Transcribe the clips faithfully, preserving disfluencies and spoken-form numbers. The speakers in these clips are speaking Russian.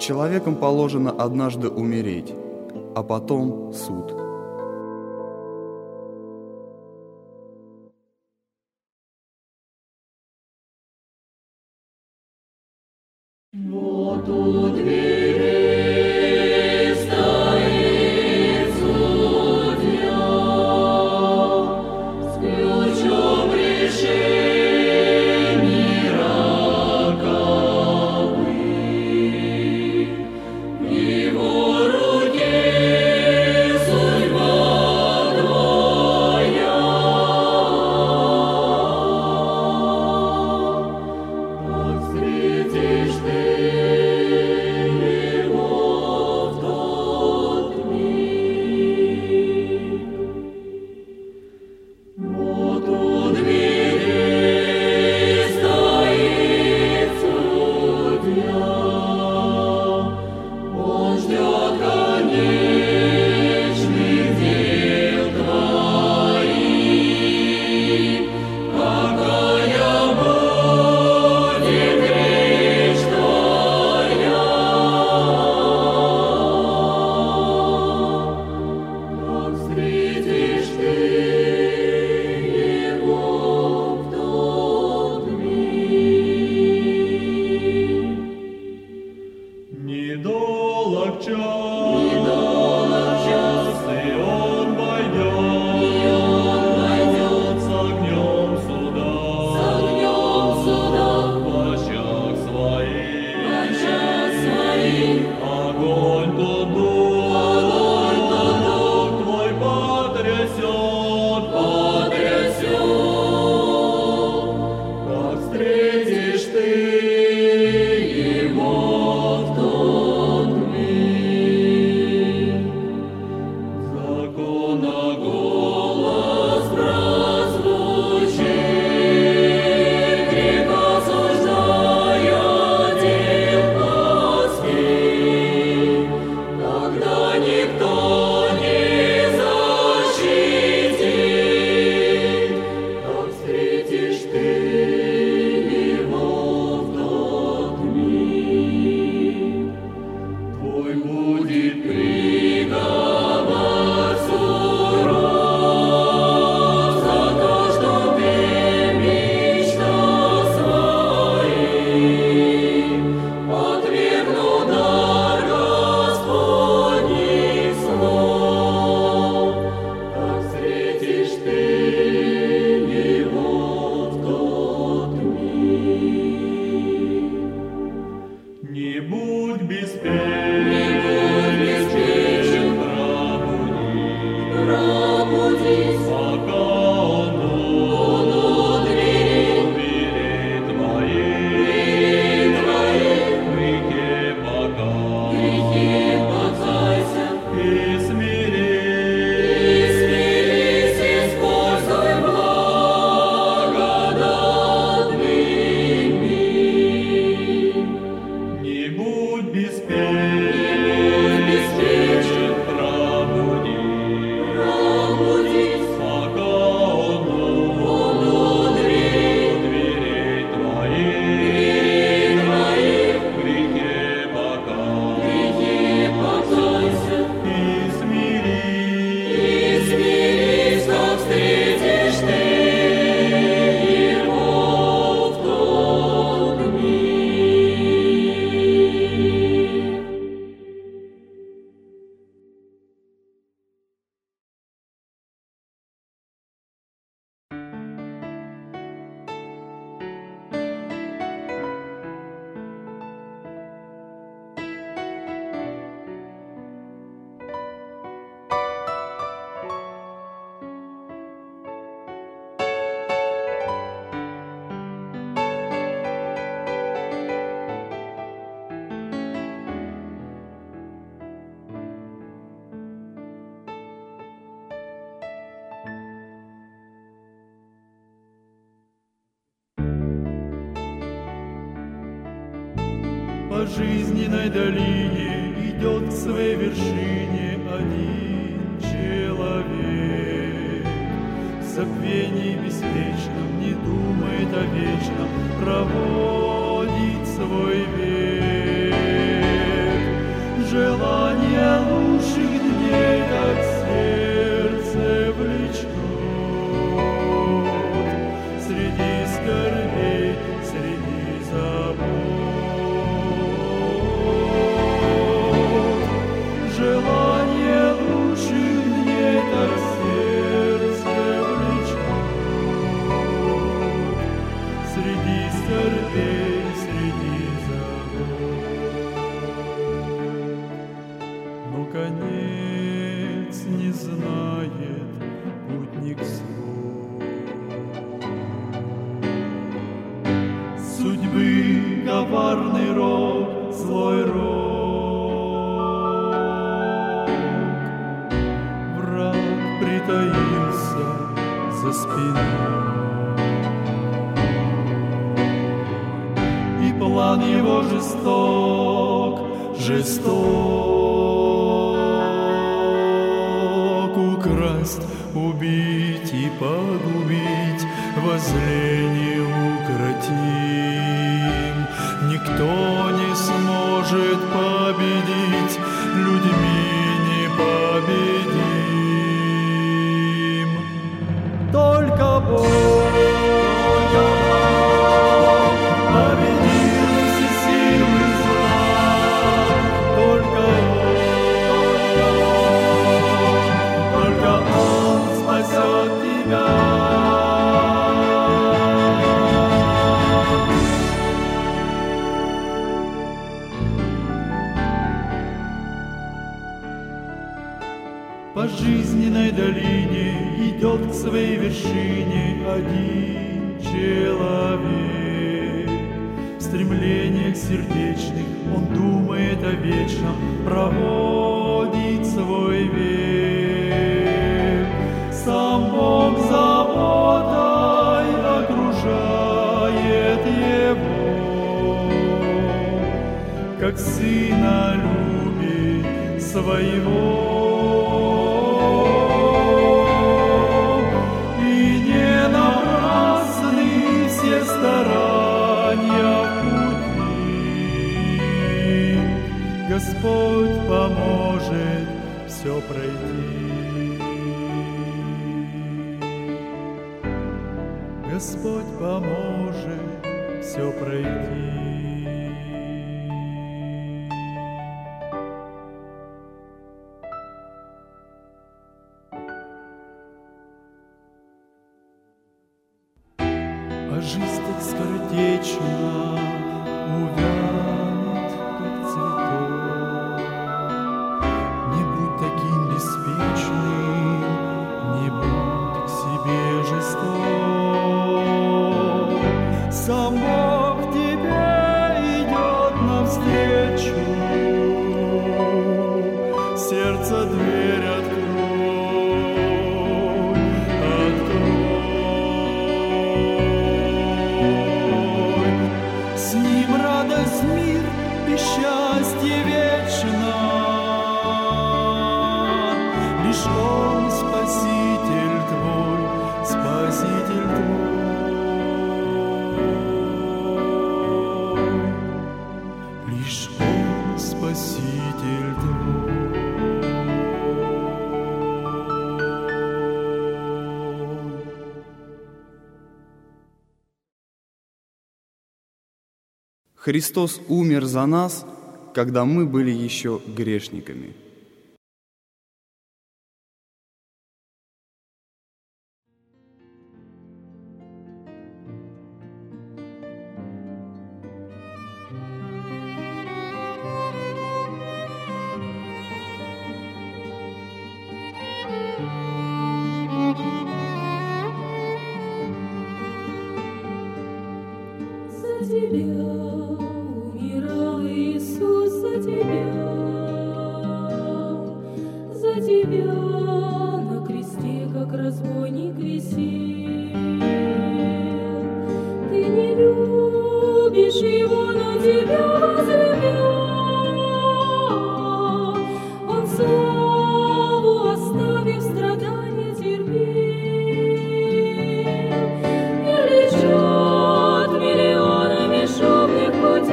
Человеком положено однажды умереть, а потом суд. Вот у дверей стоит судья, с ключом решений роковых. В его руке судьба твоя. Как встретишь ты его в тот миг? Вот у дверей стоит судья, он ждет конечных дел твоих. Какая будет речь твоя? Как встретишь ты его в тот миг? Недолг час, Недолг час, и он войдет, и он войдет с огнем суда, с огнем суда, в очах в своих. очах своих. Огонь тот дух, Огонь тот дух твой потрясет, потрясет. как встретишь ты Его в тот миг. закона Голос прозвучит, грех осуждая дел плотских, когда никто не защитит. Как встретишь ты его в тот миг? твой будет Приговор суров за то, что ты мечтал своих, отвергнул дар Господних слов. Как встретишь ты его в тот миг? не будь Не беспечен, будь беспечен, пробудись, пробудись, пока он он у у дверей, дверей твоих, дверей твоих. в грехе пока, Грехи покайся, и смирись, и смирись, используй благодатный миг. не будь Не беспечен, будь беспечен, пробудись, пробудись, пока он у он у дверей, дверей твоих, дверей твоих. в грехе пока, Грехи покайся, и смирись. и смирись, как встретишь ты его в тот миг. По жизненной долине идет к своей вершине один человек. В забвении беспечном не думает о вечном, проводит свой век. души мне так сердце влечет. Среди скорбей, среди забот, но конец не знает путник свой. Судьбы коварный рок, злой рок, враг притаился за спиной, и план его жесток, жесток, украсть, убить и погубить, возле неукротим. Никто не сможет победить, людьми непобедим. Только Бог, только Бог победил все силы зла. Только Он, только Он спасет тебя. По жизненной долине идет к своей вершине один человек. В стремлениях сердечных он думает о вечном, проводит свой век. Сам Бог заботой окружает его, как сына любит своего. Старания в пути, Господь поможет все пройти. Господь поможет все пройти. А жизнь так скоротечна, увянет, как цветок. Не будь таким беспечным, не будь к себе жесток. Сам Бог тебе идет навстречу, сердце дверь открой, открой. Мир и счастье вечно, лишь Он Спаситель твой, Спаситель твой, лишь Он Спаситель твой. Христос умер за нас, когда мы были еще грешниками. За тебя умирал Иисус, за тебя, за тебя на кресте, как разбойник висел. Ты не любишь его, но тебя возлюбил. Он славу оставив, страдания терпел. И лежат миллионами шумных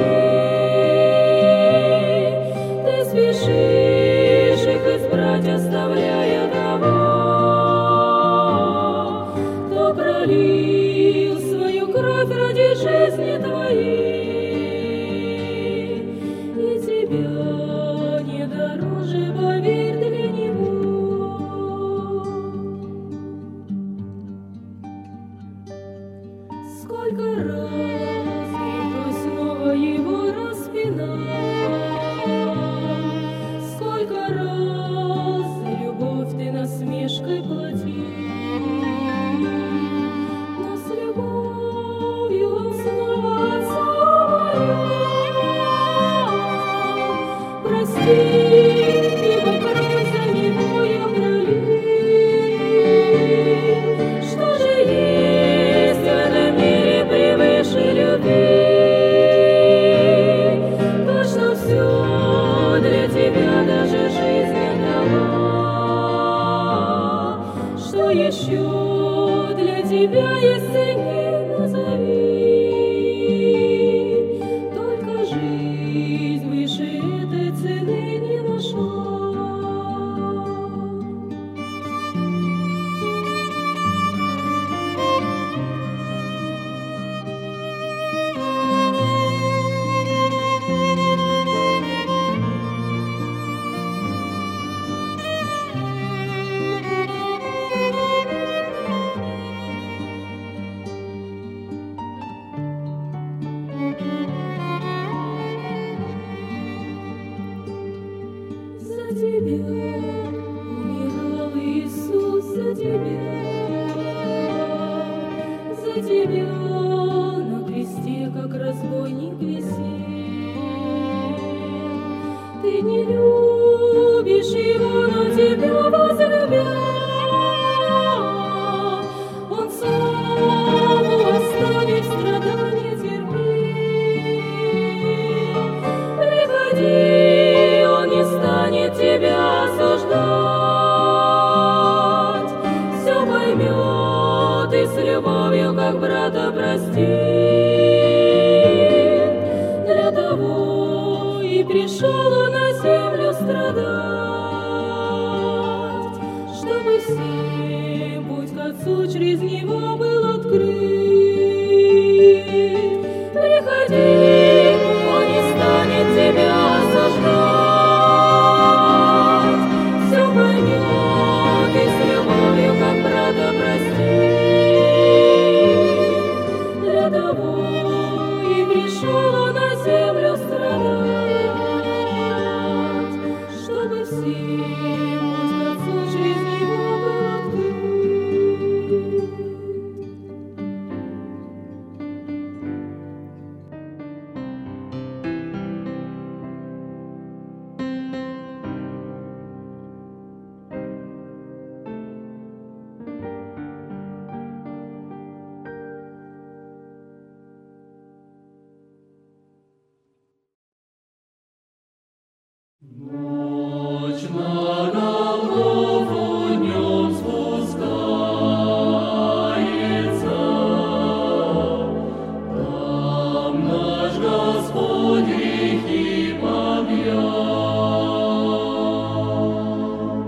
путей. Ты спешишь их избрать, оставляя дома. тебя на кресте, как разбойник, висел. Ты не любишь его, но тебя возлюбил. Он славу оставив, страдания терпел. Приходи, он не станет тебя осуждать. Все поймет и с любовью, как брата, простит. Для того и пришел он на землю страдать, чтобы всем путь к Отцу через него был открыт. Приходи, он не станет тебя осуждать. Все поймет и с любовью, как брата, простит. Для того и пришел он на землю страдать, чтобы всем путь к Отцу через него был открыт. Ночь на Голгофу днем спускается, там наш Господь грехи побьет.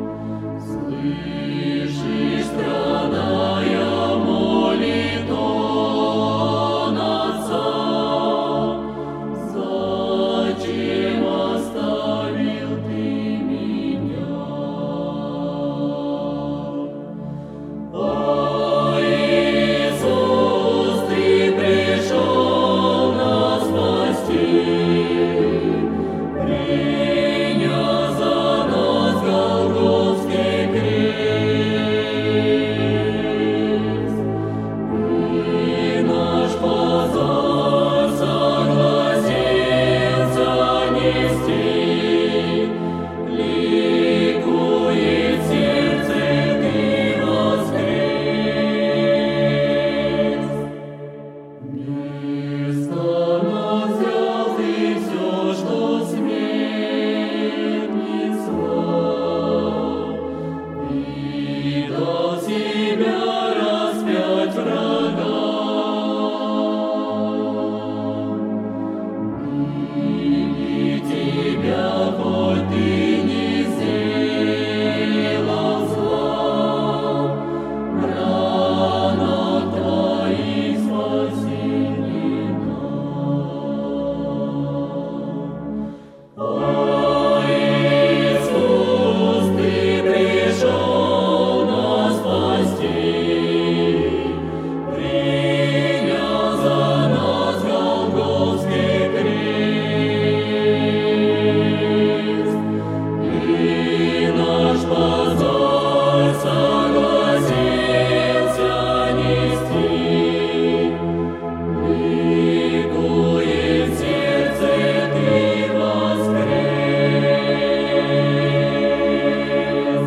Слышишь, страная, молит он Отца, зачем оставил ты меня? О, Иисус, ты пришел нас спасти, принял за нас Голгофский крест, и наш позор согласился нести. Ликует сердце, ты воскрес. Вместо нас взял ты все, что смерть несла, и дал себя распять врагам. Мили тебя, хоть ты не сделал зла, в ранах твоих спасение нам. О, Иисус, ты пришел нас спасти, принял за нас Голгофский крест, и наш позор согласился нести. Ликует сердце, ты воскрес.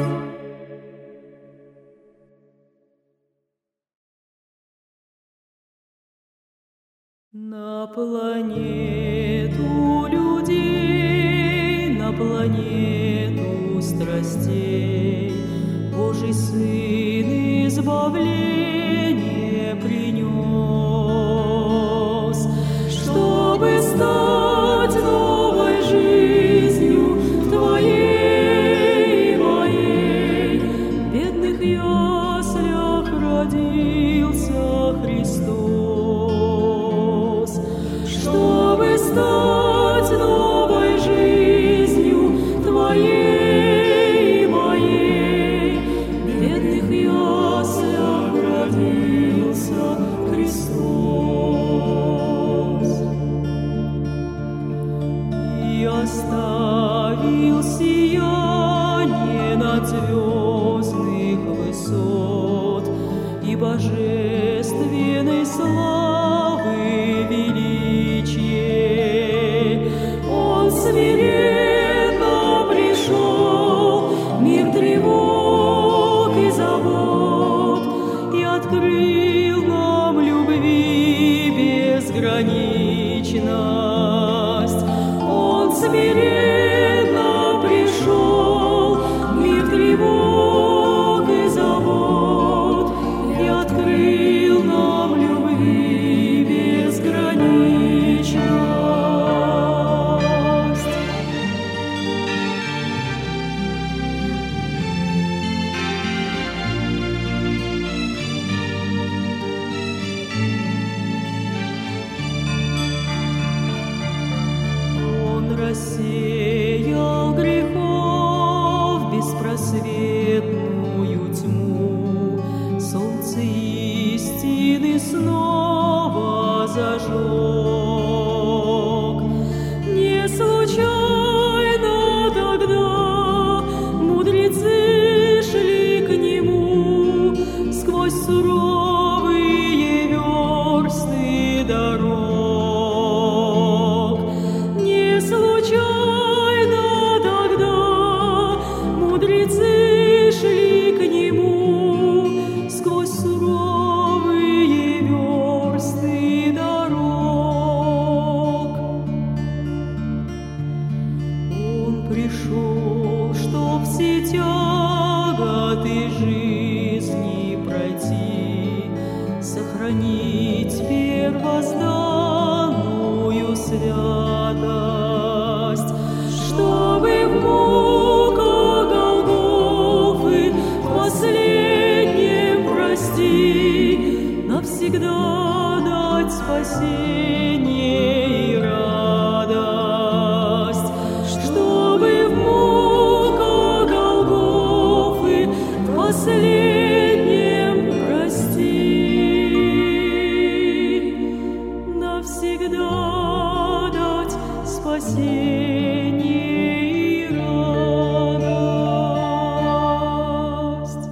На планету людей, на планету страстей Божий Сын избавление принес, чтобы стать новой жизнью в твоей и моей. В бедных яслях родился Христос, чтобы стать новой жизнью твоей и моей. В бедных яслях родился Христос и оставил сияние над звездных высот и божественный сон рассветную тьму солнце истины снова зажег. Не случайно тогда мудрецы шли к нему сквозь суровые версты дорог. Не случайно тогда мудрецы шли к нему сквозь суровые версты дорог. Он пришел, чтоб все тяготы жизни пройти, сохранить первозданную святость, чтобы в муках Голгофы в последнем прости навсегда дать спасение и радость, чтобы в муках Голгофы в последнем прости навсегда дать спасение и радость.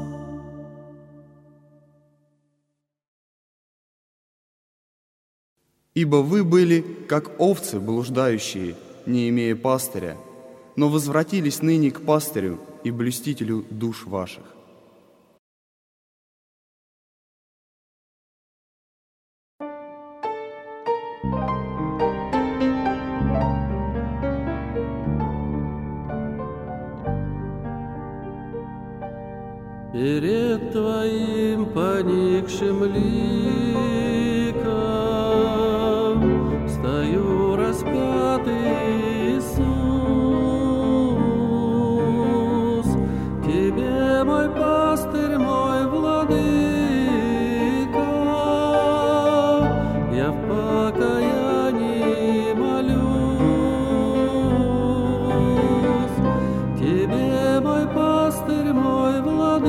Ибо вы были, как овцы блуждающие, не имея пастыря, но возвратились ныне к пастырю и блюстителю душ ваших. Перед Твоим поникшим ликом стою распятый Иисус. Тебе, мой пастырь, мой владыка, я в покаянии молюсь. Тебе, мой пастырь, мой владыка,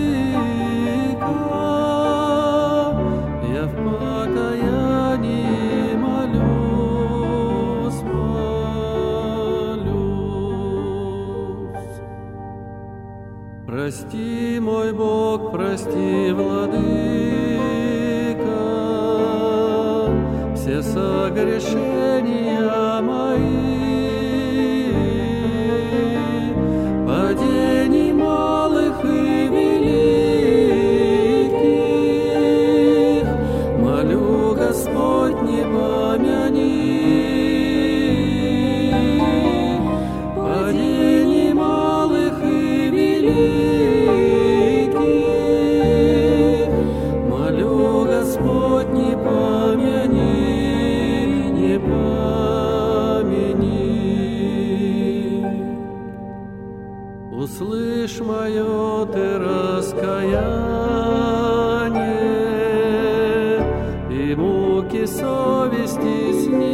я в покаянии молюсь, молюсь. Прости, мой Бог, прости, владыка, все согрешения мои, падений малых и великих, молю, Господь, не помяни. Падений малых и великих, молю, Господь, не помяни, не помяни. Услышь мое ты раскаяние и муки совести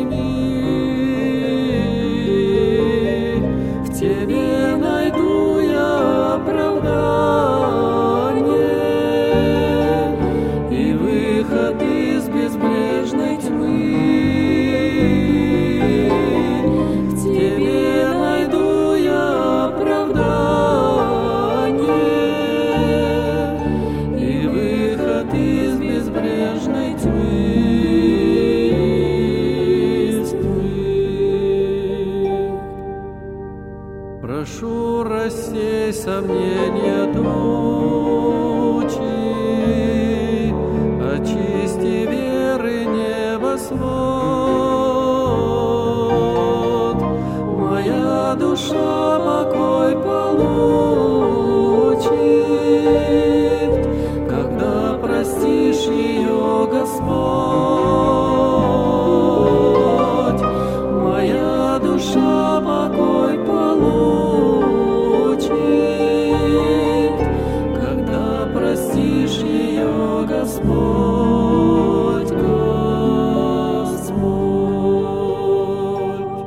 сними. В Тебе найду я оправдание и выход из безбрежной тьмы. В Тебе найду я оправдание и выход из безбрежной тьмы. Прошу, рассей сомнения тучи, очисти веры небосвод. Моя душа покой получит, когда простишь ее, Господь. Моя душа покой получит, когда простишь ее, Господь, Господь.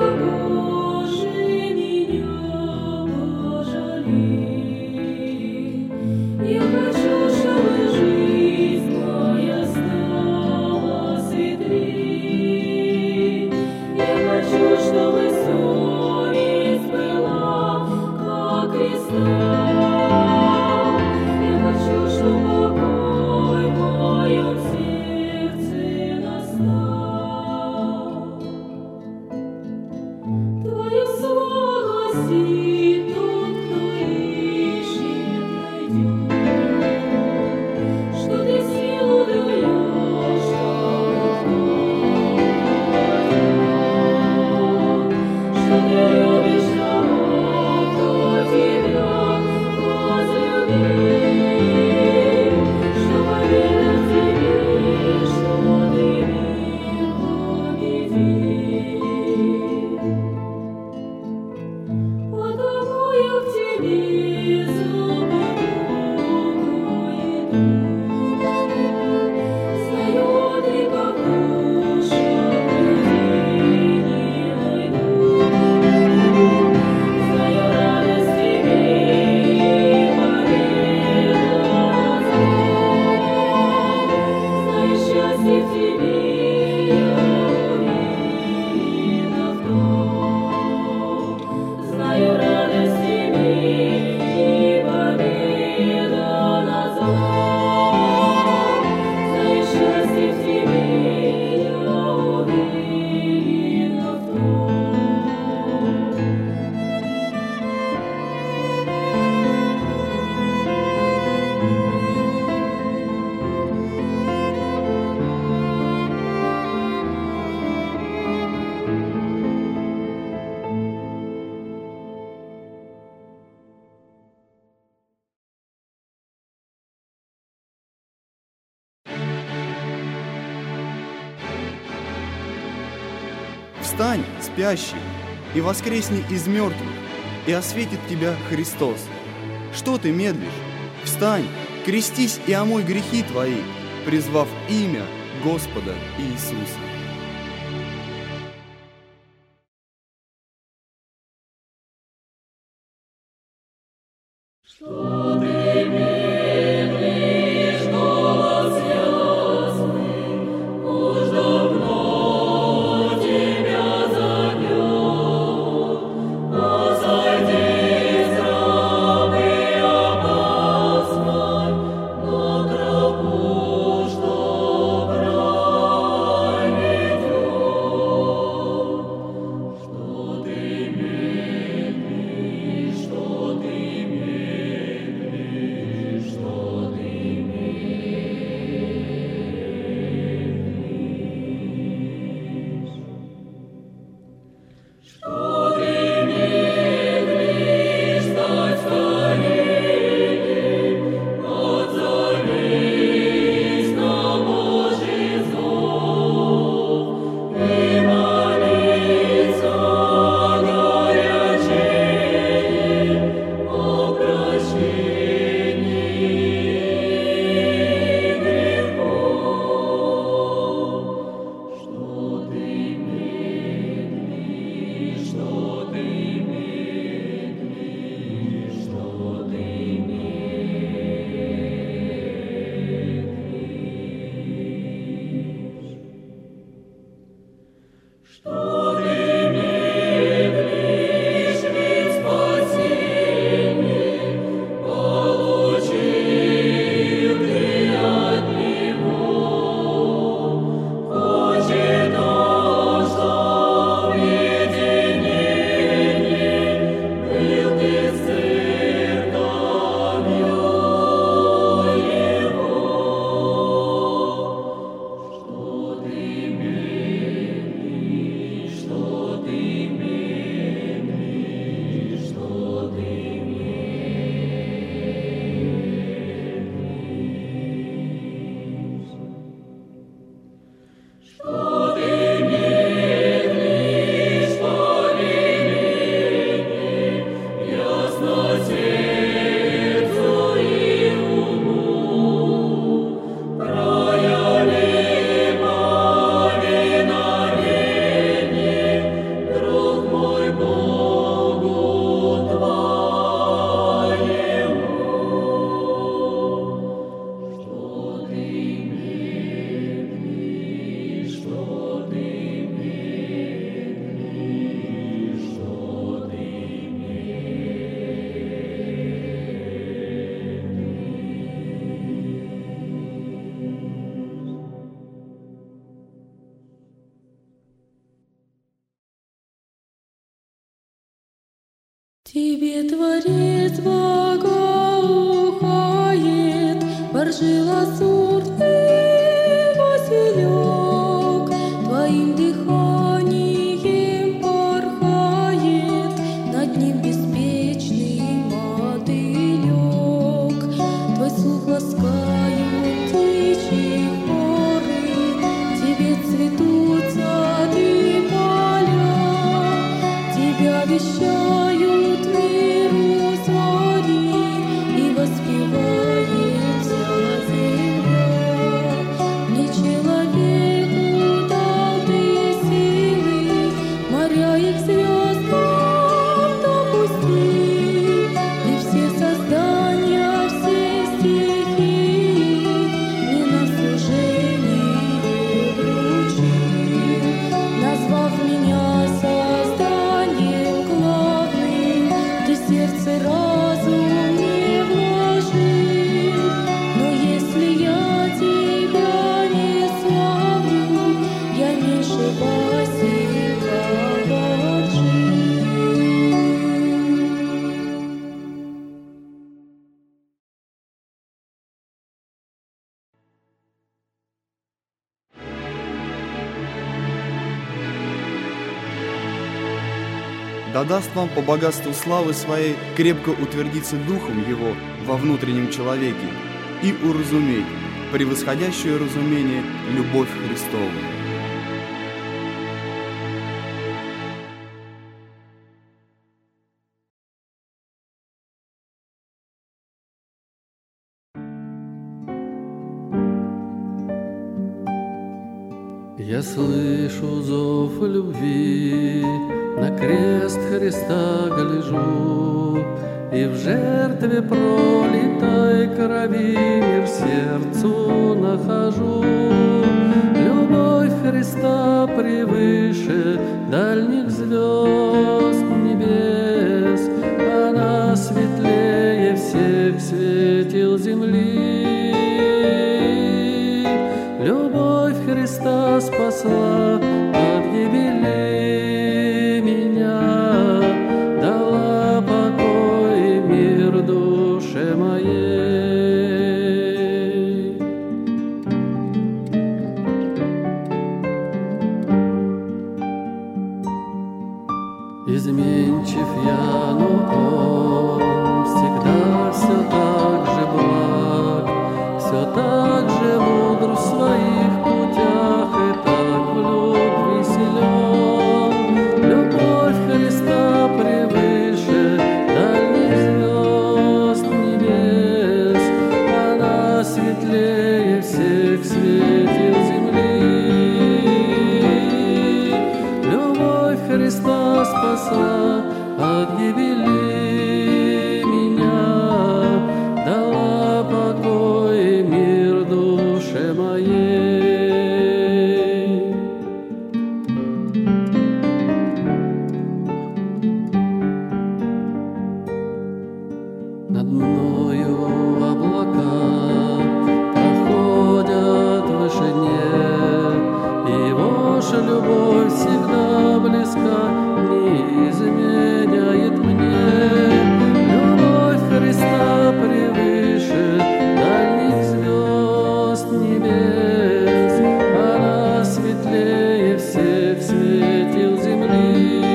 Встань, спящий, и воскресни из мертвых, и осветит тебя Христос. Что ты медлишь? Встань, крестись и омой грехи твои, призвав имя Господа Иисуса. Что ты медлишь, голос ясный, уж давно тебя зовет. Посади с рабы опасной на тропу, что в рай ведет. Что ты медлишь, что ты медлишь, что ты медлишь, что ты медлишь, стать скорее, отзовись на Божий зов и молиться горячее о прощении грехов. Что ты медлишь, что ты медлишь, что ты медлишь, что ты медлишь, ведь спасение получил ты от Него. Хочет Он, чтоб в единении был ты с церковью Его. Что ты медлишь, что Тебе Творец благоухает, воржи лазурный василек, Твоим дыханием порхает над ним беспечный мотылек. Твой слух ласкают птичьи хоры, тебе цветут сады поля, тебя вещают миру зори, и воспевает вся земля. Мне человеку дал ты силы, моря их звездам допустил. Ты все создания, все стихии мне на служение вручил, назвав меня созданием главным. Ты сердце разум не вложил, но если я тебя не славлю, я меньше Василька Боржи. Да даст вам по богатству славы своей крепко утвердиться духом его во внутреннем человеке и уразуметь превосходящее разумение любовь Христову. Я слышу зов любви, на крест Христа гляжу, и в жертве пролитой крови мир сердцу нахожу. Любовь Христа превыше дальних звезд небес, она светлее всех светил земли. Любовь Христа спасла от гибели меня, дала покой и мир душе моей. Изменчив я, но Он всегда все так же благ, все так же мудр в своих путях и так в любви силен. Любовь Христа превыше дальних звезд небес, она светлее всех светил земли. Любовь Христа спасла от гибели меня, дала покой и мир душе моей. Над мною облака проходят в вышине, и ваша любовь всегда близка, не изменяет мне. Любовь Христа превыше дальних звезд небес, она светлее всех светил земли.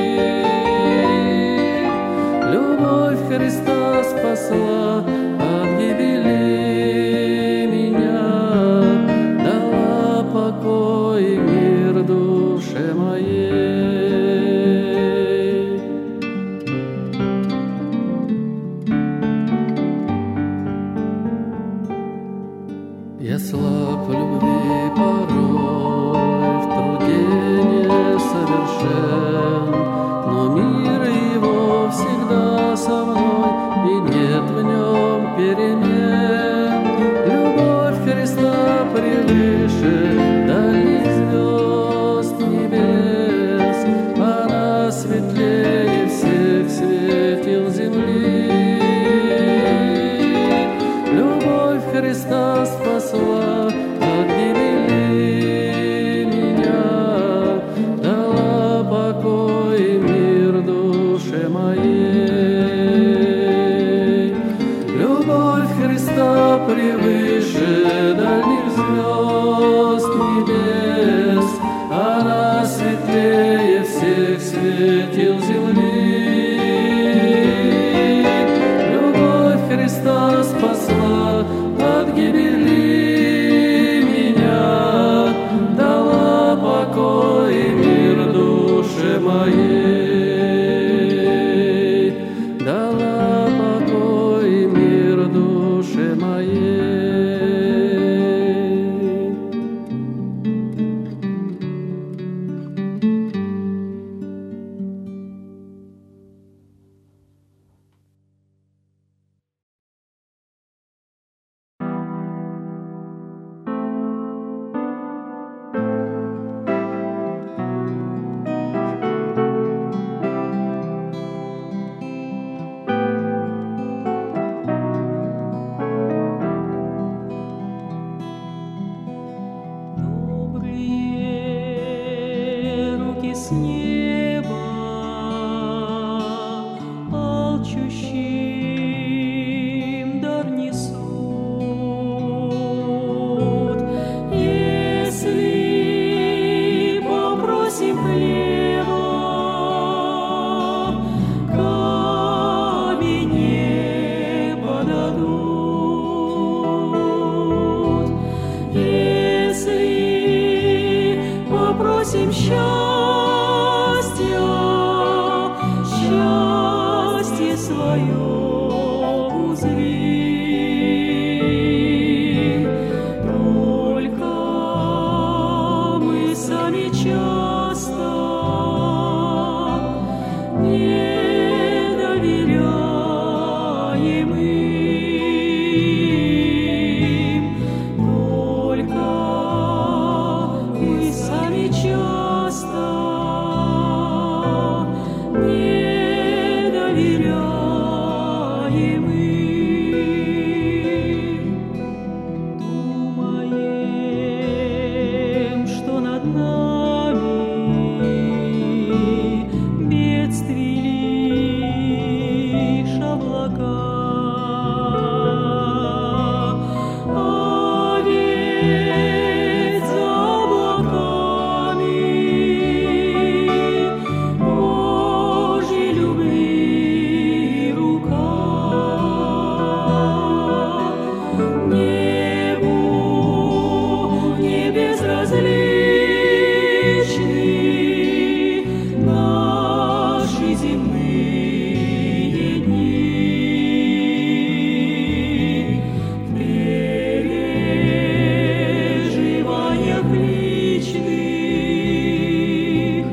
Любовь Христа спасла от гибели меня, дала покой и мир душе моей. Я слаб в любви порой, в труде несовершен, но мир его всегда со мной, и нет в нем перемен. Любовь Христа превыше дальних звезд небес, она светлее всех светил земли. Любовь Христа спасла от гибели меня, дала покой руки с неба, алчущим дар несут. Если попросим хлеба, камень не подадут. Если попросим счастья, счастье свое узрим. Только мы сами часто не доверяем им. Только мы сами часто не доверяем им. Думаем, что над нами бедствий лишь облака, а ведь за облаками Божьей любви рука. Небу не безразличны наши земные дни. В переживаниях личных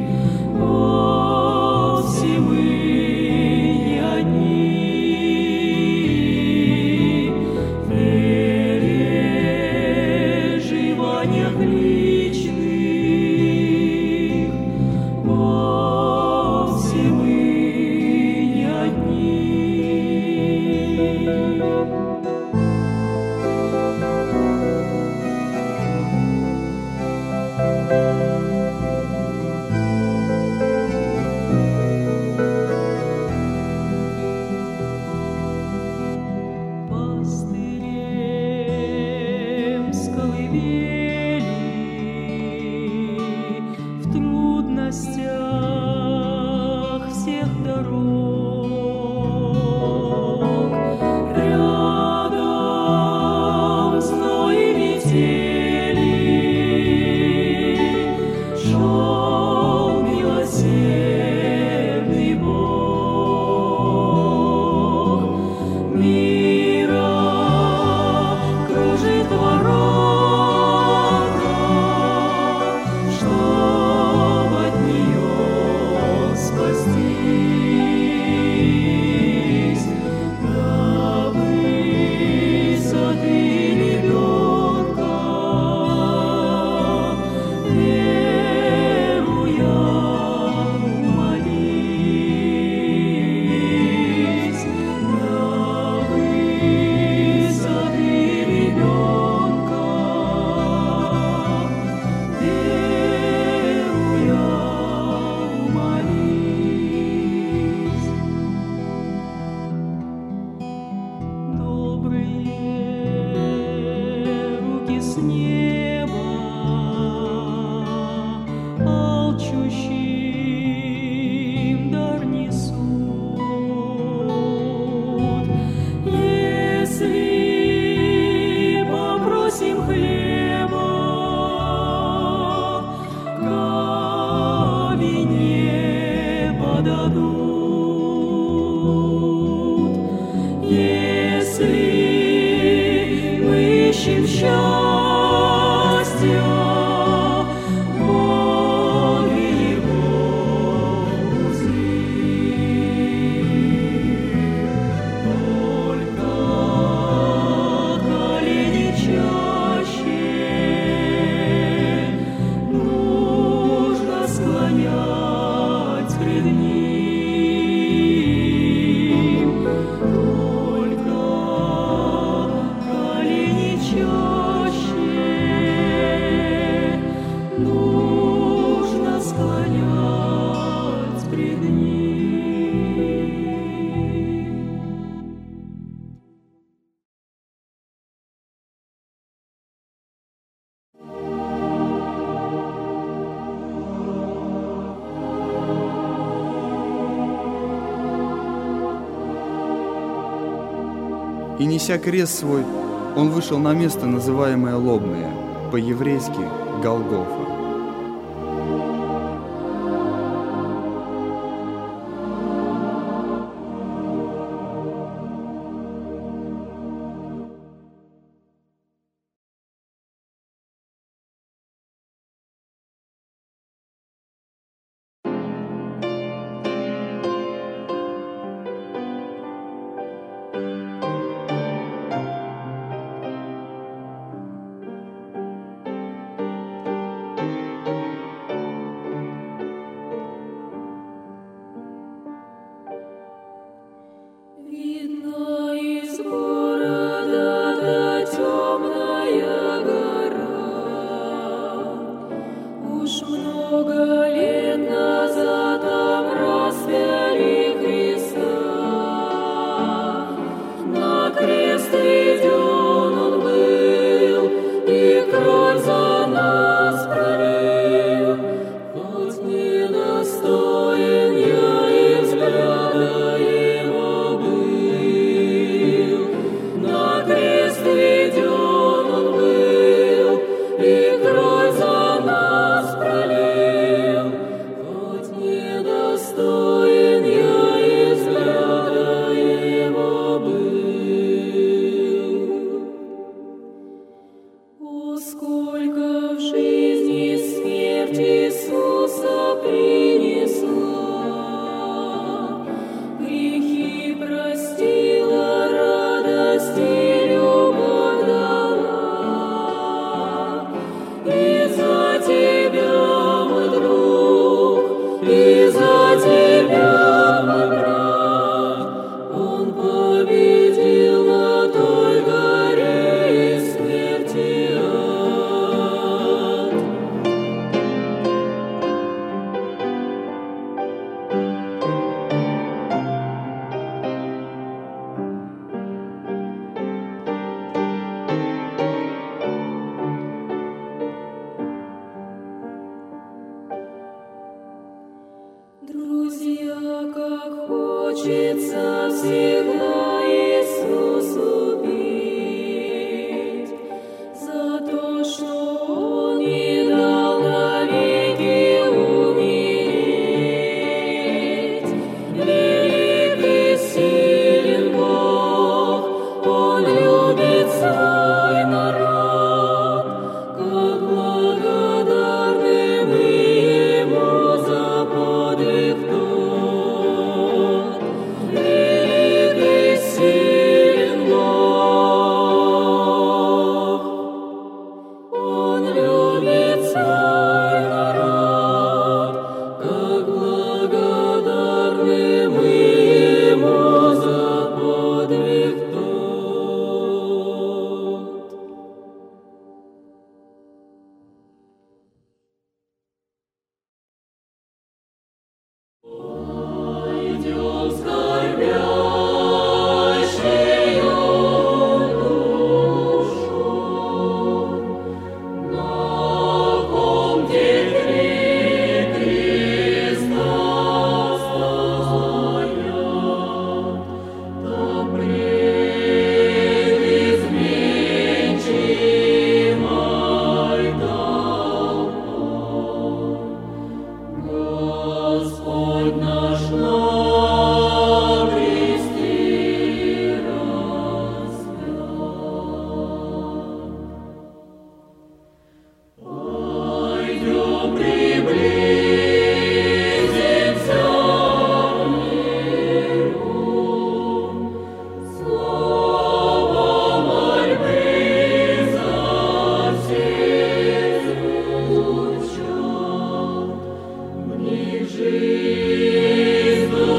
вовсе мы не одни. В переживаниях личных вовсе мы не одни. Пастырем с колыбели в трудностях всех дорог, рядом с зной метели шел милосердный Бог. Мира кружит ворота, чтоб от нее спастись. На высоты ребенка веруя молись. На высоты ребенка веруя молись. Добрые руки с неба, алчущим дар несут. Если попросим хлеба, камень не подадут. Если мы ищем счастья, Боге его узрим. Только колени чаще нужно склонять пред Ним. Только колени чаще И, неся крест свой, он вышел на место, называемое Лобное, по-еврейски Голгофа. Видно из города та темная гора. Уж много лет назад там распяли Христа. На крест веден он был, и кровь за нас пролил. Хоть недостоин я и взгляда его был, на крест веден он был, и кровь за нас пролил. Хоть недостоин я и взгляда его был. О, сколько в жизни смерть Иисуса принесла, грехи простила, радость и любовь дала. И за тебя, мой друг, и за тебя, мой брат, он победил на той горе и смерти ад. Друзья, как хочется всегда Иисусу петь за то, что Он не дал навеки умереть. Великий, силен Бог, Он любит свой народ. Как благодарны мы Ему за подвиг тот. Великий, силен Бог, Он любит свой народ. Как благодарны мы Ему за подвиг тот. Пойдем скорбящею душу, на ком текли креста стоят, там пред изменчимой толпой Господь наш на кресте распят. Пойдем приблизимся к миру, слова мольбы за всех звучат. В них жизнь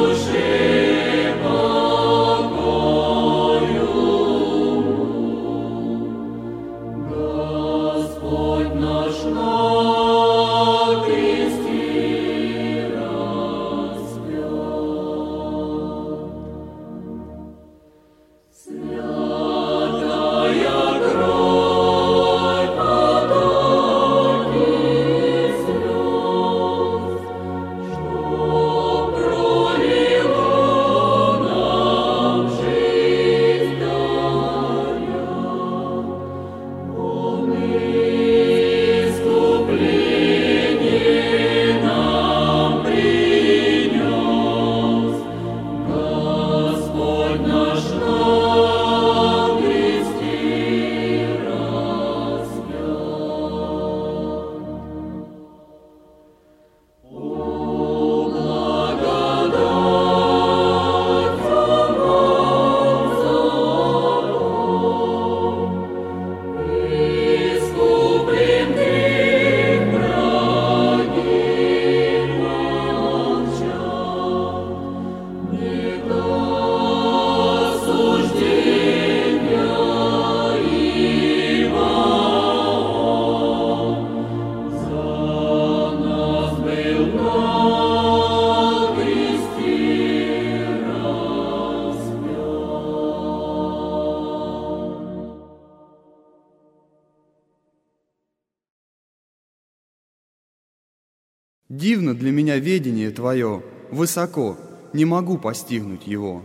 Дивно для меня ведение Твое, высоко, не могу постигнуть его.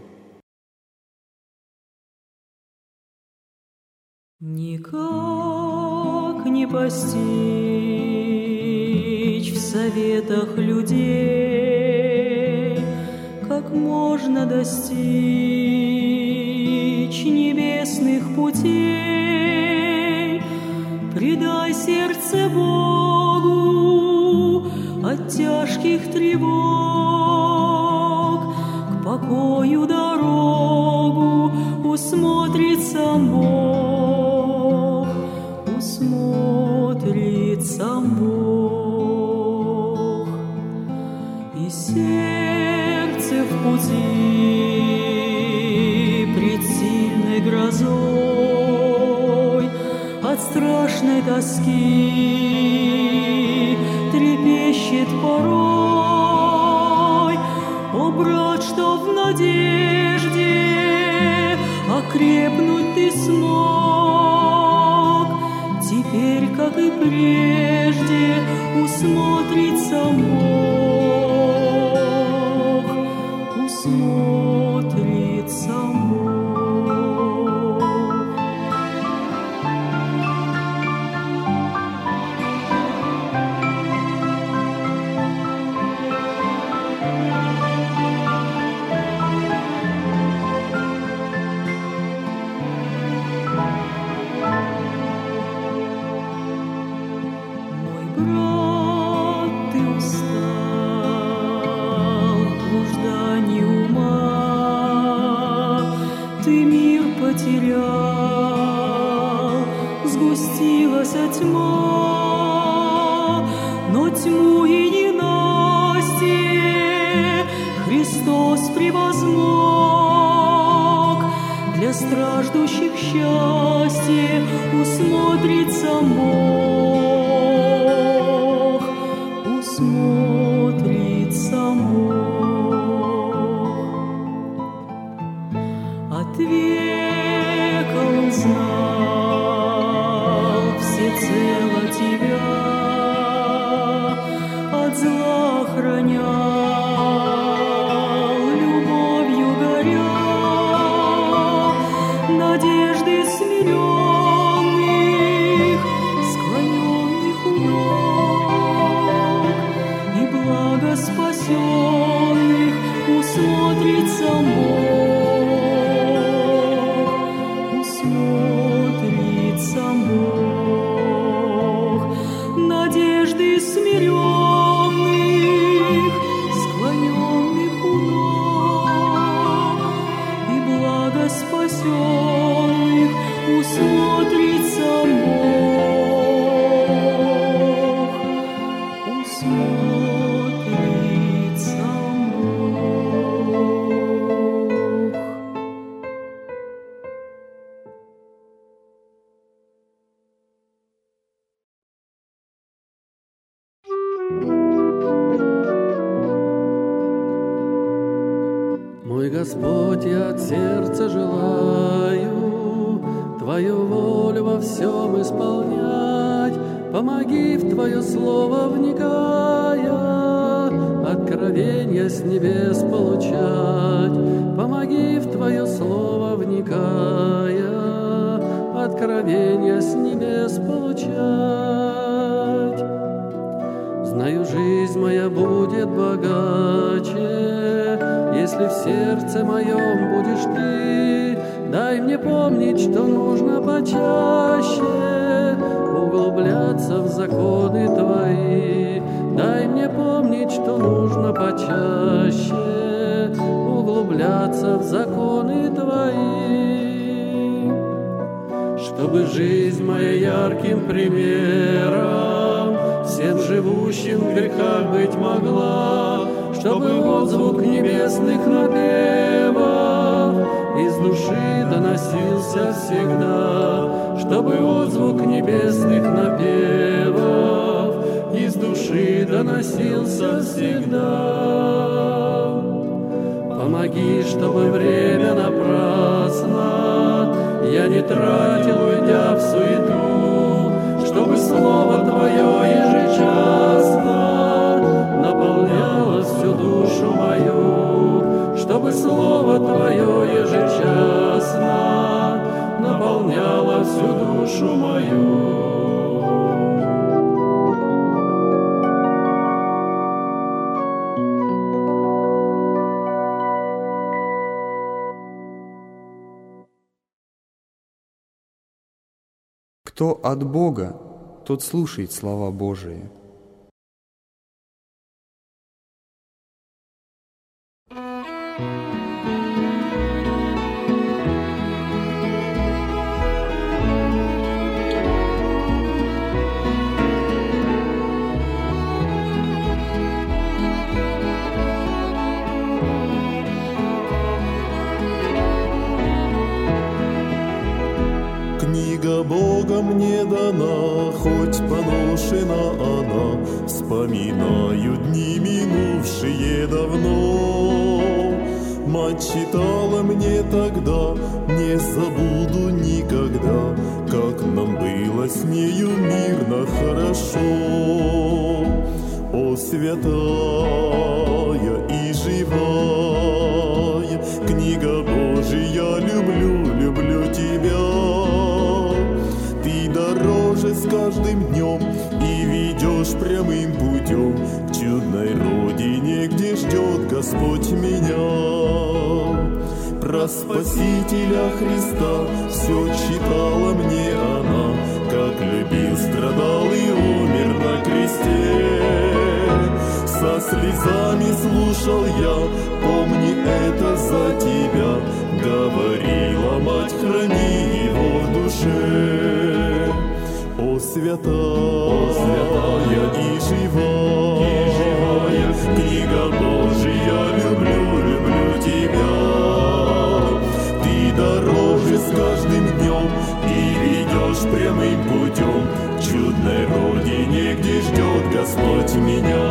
Никак не постичь в советах людей, как можно достичь небесных путей. Предай сердце Богу от тяжких тревог, к покою дорогу усмотрит сам Бог, усмотрит сам Бог. И сердце в пути пред сильной грозой от страшной тоски трепещет порой. О, брат, что в надежде окрепнуть ты смог, теперь, как и прежде, усмотрит сам Бог, усмотрит сам Бог. Потерял, сгустилась тьма, но тьму и ненастье Христос превозмог. Для страждущих счастье усмотрит сам Бог, усмотрит сам Бог. Ответ знал всецело тебя, от зла охранял, любовью горя, надежды смиренных, склоненных у ног, и благо спасенных усмотрит сам Бог. Сам Бог, надежды смиренных, склоненных у ног, и благо спасенных усмотрит сам Бог, усмотрит сам Бог. Мой Господь, я от сердца желаю Твою волю во всем исполнять. Помоги в Твое слово вникая, откровенья с небес получать. Помоги в Твое слово вникая, откровенья с небес получать. Знаю, жизнь моя будет богаче, если в сердце моем будешь ты. Дай мне помнить, что нужно почаще углубляться в законы Твои. Дай мне помнить, что нужно почаще углубляться в законы Твои. Чтобы жизнь моя ярким примером всем живущим в грехах быть могла, чтобы отзвук небесных напевов из души доносился всегда, чтобы отзвук небесных напевов из души доносился всегда. Помоги, чтобы время напрасно я не тратил, уйдя в суету, чтобы слово Твое ежечасно Кто от Бога, тот слушает слова Божии. Книга Бога мне дана, хоть поношена она, вспоминаю дни минувшие давно. Мать читала мне тогда, не забуду никогда, как нам было с нею мирно хорошо. О, святая и живая книга Божия, люблю, люблю тебя. Дороже с каждым днем и ведешь прямым путем к чудной родине, где ждет Господь меня. Про Спасителя Христа все читала мне она, как любил, страдал и умер на кресте. Со слезами слушал я, помни это за тебя, говорила мать, храни его в душе. О, святая, О, святая и живая, и живая книга Божия, люблю, люблю тебя. Ты дороже с каждым днем и ведешь прямым путем к чудной родине, где ждет Господь меня.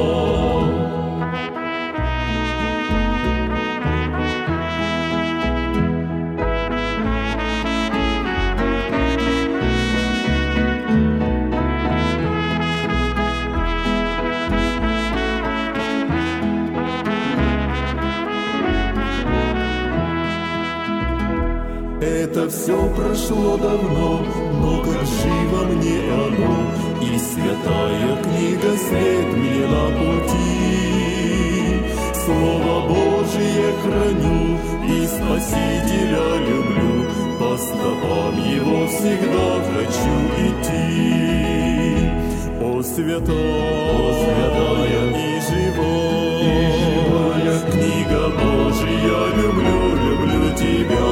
Это все прошло давно, но как живо мне оно, и святая книга свет мне на пути. Слово Божие храню и Спасителя люблю, по стопам его всегда хочу идти. О, святая, О, святая и живая, и живая книга Божия, люблю, люблю тебя.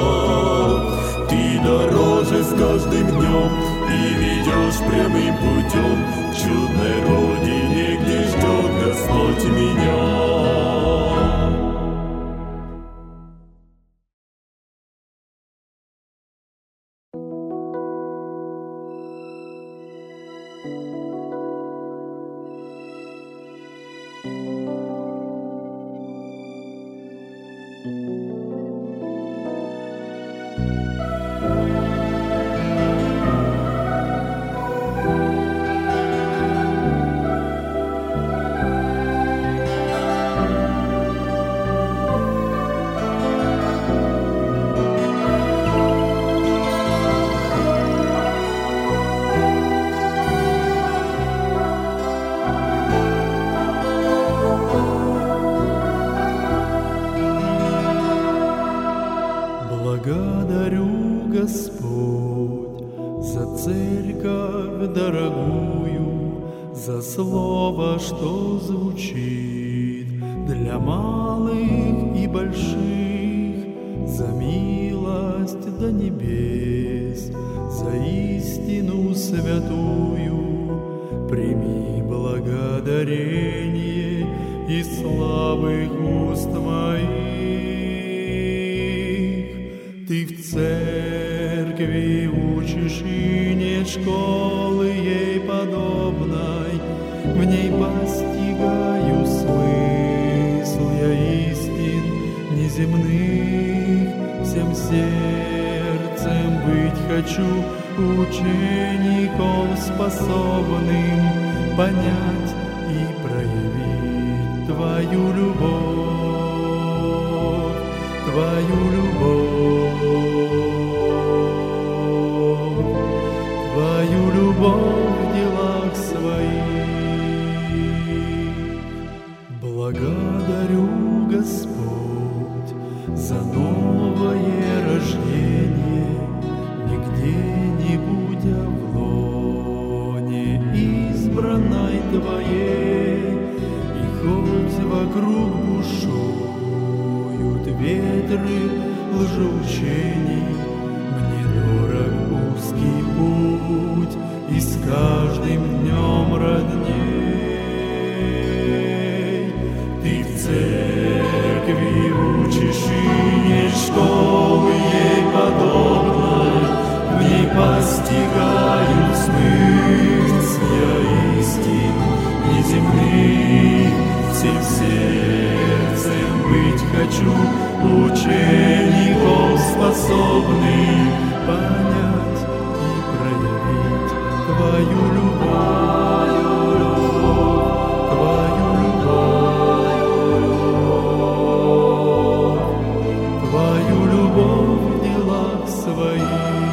Дороже с каждым днем и ведешь прямым путем к чудной родине, где ждет Господь меня. Благодарю, Господь, за церковь дорогую, за слово, что звучит для малых и больших, за милость до небес, за истину святую. Прими благодарение из слабых уст моих. Ты в церкви учишь, и нет школы ей подобной, в ней постигаю смысл я истин неземных. Всем сердцем быть хочу учеником, способным понять и проявить Твою любовь, Твою любовь, Твою любовь в делах своих. Благодарю, Господь, за новое рождение, нигде не будь хоть вокруг бушуют ветры лжеучений, мне дорог узкий путь, и с каждым днем родней. Ты в церкви учишь, и нет школы ей подобной, в ней постигаю смысл я истин неземных. Всем сердцем быть хочу, учеником способным понять и проявить Твою любовь, Твою любовь, Твою любовь в делах своих.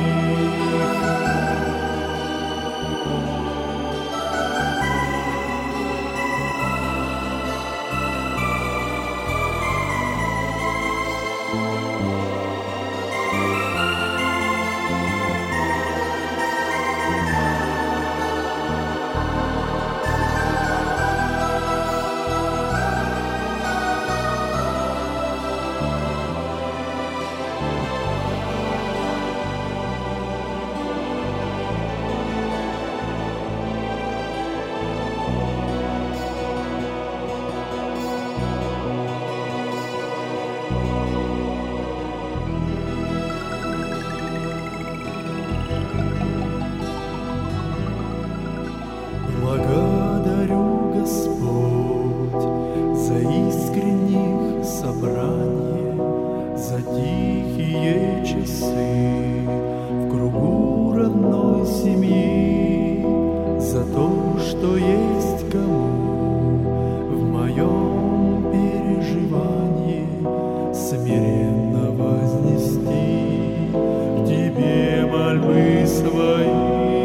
Благодарю, Господь, за искренних собраний, за тихие часы в кругу родной семьи, за то, что есть кому в моем переживании смиренно вознести к Тебе мольбы свои.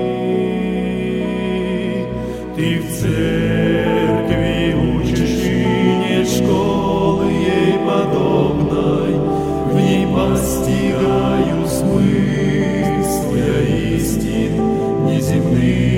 Ты в церкви учишь, и нет школы ей подобной, в ней постигаю смысл я истин неземных.